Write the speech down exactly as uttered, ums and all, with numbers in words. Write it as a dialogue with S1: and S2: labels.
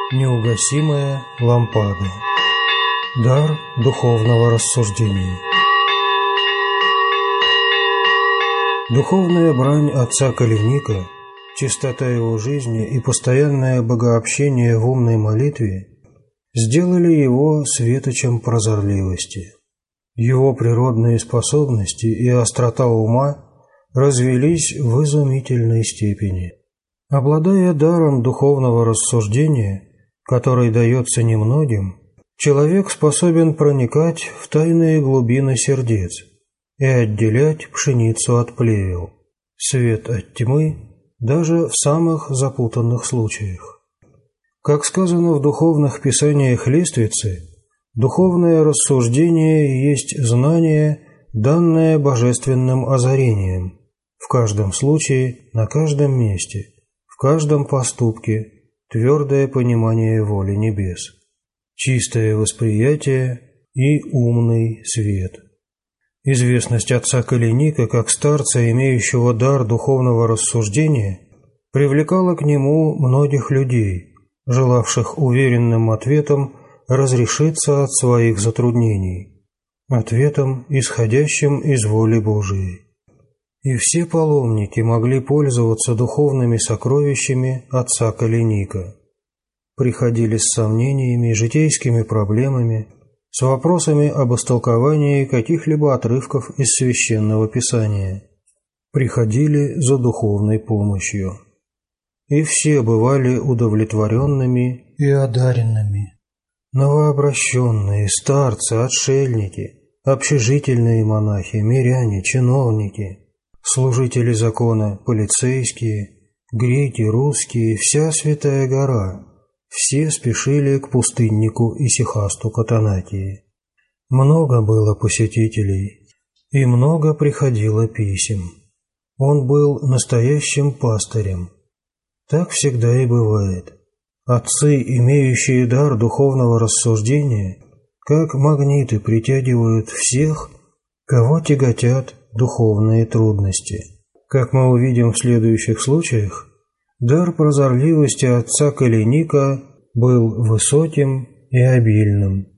S1: Неугасимая лампада. Дар духовного рассуждения. Духовная брань отца Калиника, чистота его жизни и постоянное богообщение в умной молитве сделали его светочем прозорливости. Его природные способности и острота ума развелись в изумительной степени. Обладая даром духовного рассуждения, который дается немногим, человек способен проникать в тайные глубины сердец и отделять пшеницу от плевел, свет от тьмы даже в самых запутанных случаях. Как сказано в духовных писаниях Листвицы, духовное рассуждение есть знание, данное божественным озарением, в каждом случае, на каждом месте, в каждом поступке, твердое понимание воли небес, чистое восприятие и умный свет. Известность отца Калиника как старца, имеющего дар духовного рассуждения, привлекала к нему многих людей, желавших уверенным ответом разрешиться от своих затруднений, ответом, исходящим из воли Божией. И все паломники могли пользоваться духовными сокровищами отца Калиника. Приходили с сомнениями, житейскими проблемами, с вопросами об истолковании каких-либо отрывков из Священного Писания. Приходили за духовной помощью. И все бывали удовлетворенными и одаренными. Новообращенные, старцы, отшельники, общежительные монахи, миряне, чиновники, служители закона, полицейские, греки, русские, вся Святая Гора, все спешили к пустыннику Исихасту Катанатии. Много было посетителей, и много приходило писем. Он был настоящим пастырем. Так всегда и бывает. Отцы, имеющие дар духовного рассуждения, как магниты притягивают всех, кого тяготят духовные трудности. Как мы увидим в следующих случаях, дар прозорливости отца Калиника был высоким и обильным.